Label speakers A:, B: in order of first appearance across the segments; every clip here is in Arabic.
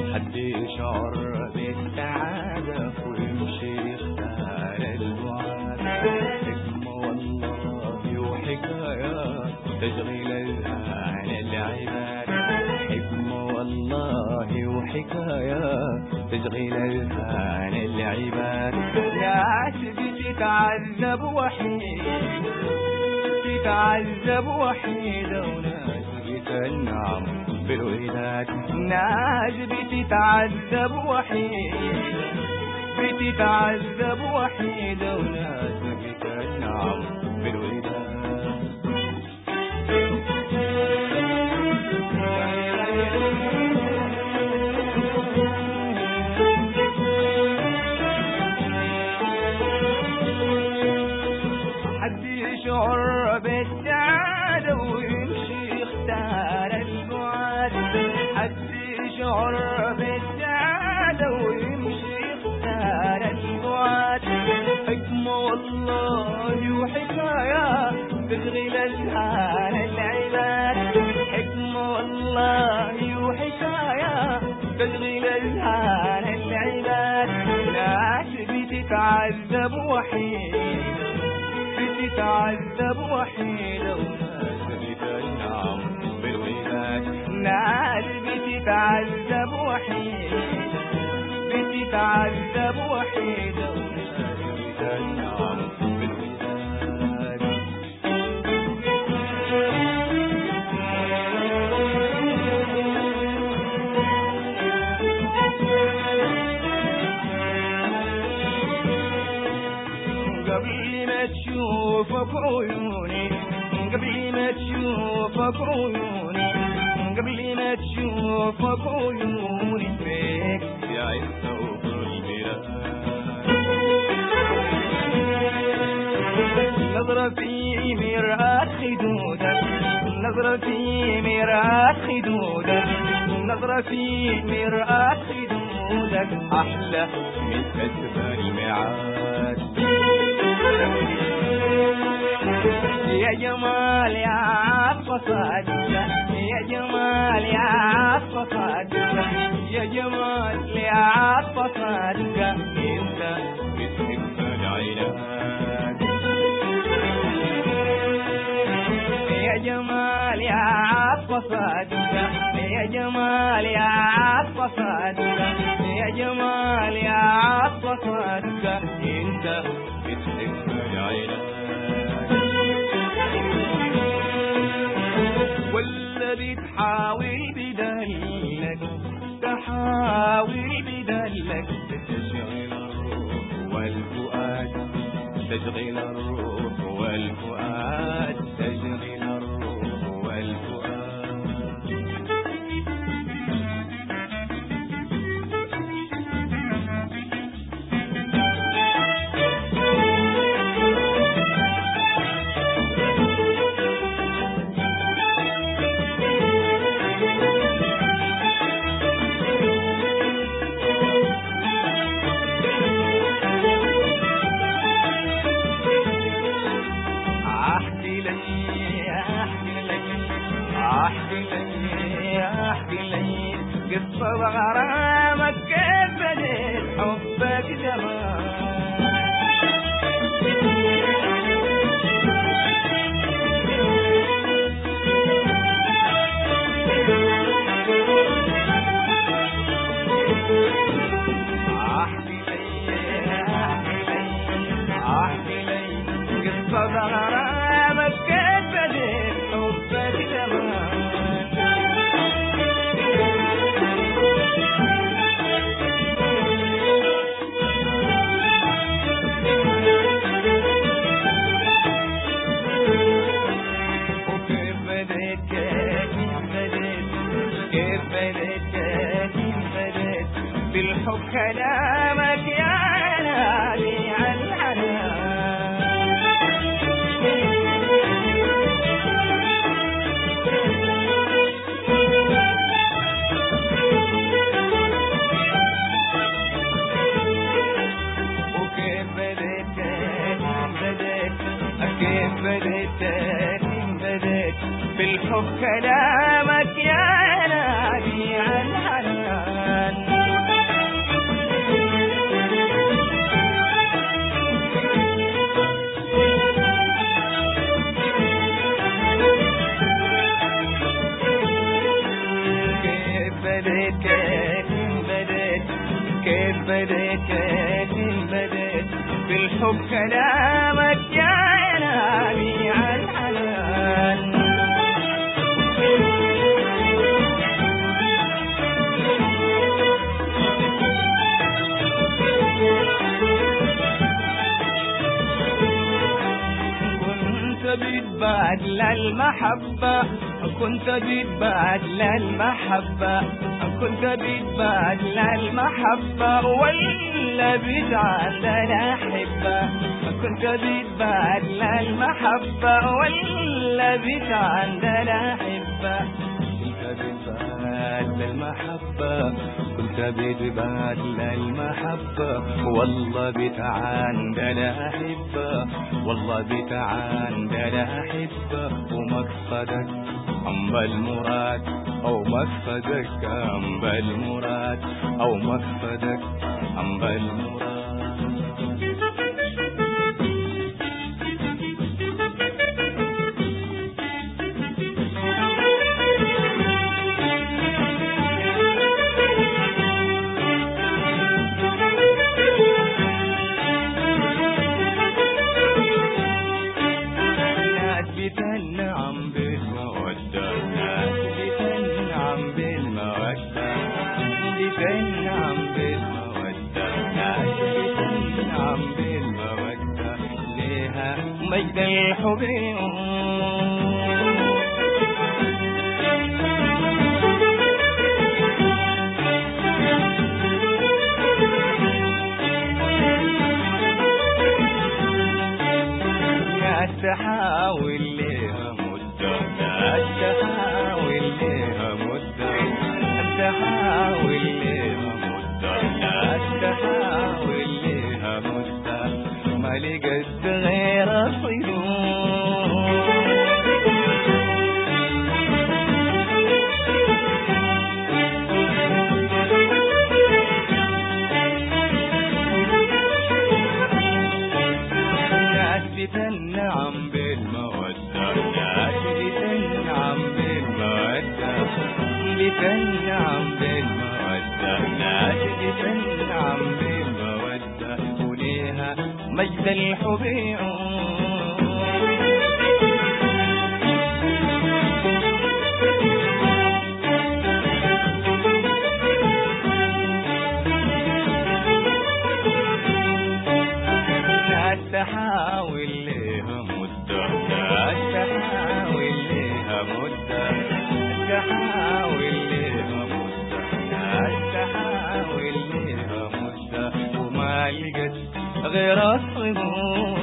A: حد يشعر بالسعادة ويمشي يختار الوعد، حكمة والله وحكايات تشغيل الآن العباد، حكمة والله وحكايات تشغيل الآن العباد. ناس بتتعذب وحيد تتعذب وحيدة، وناس بتنعم بالوداد. ناس بتتعذب وحيد بتتعذب وحيدة، وناس بتنعم بالوداد. حد يشعر بالسعادة ويمشي يختار البعد، حد يشعر بالسعادة ويمشي يختار البعد. حكمة والله وحكاية تشغل أذهان العباد، حكمة والله وحكاية تشغل أذهان العباد. ناس بتتعذب وحيد بتتعذب وحيدة، وناس بتنعم بالوداد. ناس بتتعذب وحيد بتتعذب وحيدة، وناس بتنعم بالوداد. قبل ما تشوفك عيوني قبل ما تشوفك عيوني قبل ما تشوفك عيوني فيك يا عيسى وقلبي نظرة في مرآة خدودك، نظرة في مرآة خدودك، نظرة في مرآة خدودك أحلى من كتب الميعاد. يا جمال يا عطف صدقة، يا جمال يا عطف صدقة، يا جمال يا عطف صدقة، انت بتحب العينات. يا جمال يا عطف صدقة، يا جمال يا عطف صدقة، يا جمال يا عطف صدقة، انت بتحب العينات. ولا بتحاول بدلك تحاول بدلك تشغل الروح والفؤاد، تشغل الروح والفؤاد، تشغل الروح والفؤاد. احكي لي قصة غرامك كيف بديت حبك زمان. احكي لي قصة غرامك كيف بديت حبك زمان. بالحب كلامك يا نادي عن العنان. وكيف بديت كيف بديت بالحب كلامك يا نادي عن العنان. بديت كيف بديت بالحب كلامك يا عيني عالحنان. بتبادل المحبة كنت بتبادل المحبة كنت بتبادل المحبة ولا بتعندنا حبة كنت بتبادل المحبة ولا بتعندنا حبة كنت بتبادل المحبة كنت بتبادل المحبة والله بتعندنا حبة والله بتعندنا حبة ومقصدك أم المراد أو مقصدك أم المراد أو مقصدك أم المراد. بتنعم بالمودة ناس بتنعم بالمودة بتنعم بالمودة ناس بتنعم بالمودة ليها مجد الحب تحاول ليها مدة تحاول ليها مدة تحاول ليها مدة تحاول ليها مدة ما لقيت غير الصدور بتنعم بالمودة بتنعم بالمودة بتنعم بالمودة بتنعم بالمودة وليها مجد الحب تحاول ليها مدة تحاول ليها مدة تحاول ليها مدة تحاول ليها مدة وما لقت غير الصدور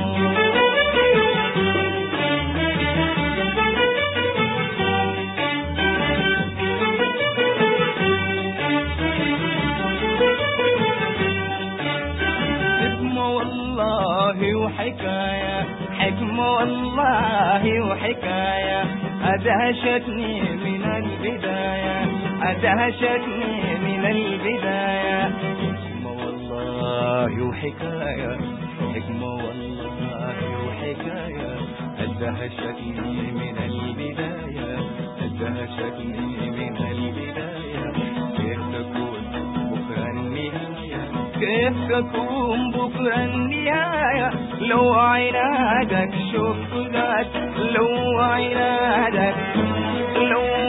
A: والله وحكاية حكمة والله وحكاية أدهشتني من البداية أدهشتني من البداية حكمة والله وحكاية حكمة والله وحكاية أدهشتني من البداية أدهشتني من البداية كيف تكون بكرة النهاية كيف تكون بكرة النهاية لو عنادك شوف ذات لو عنادك لو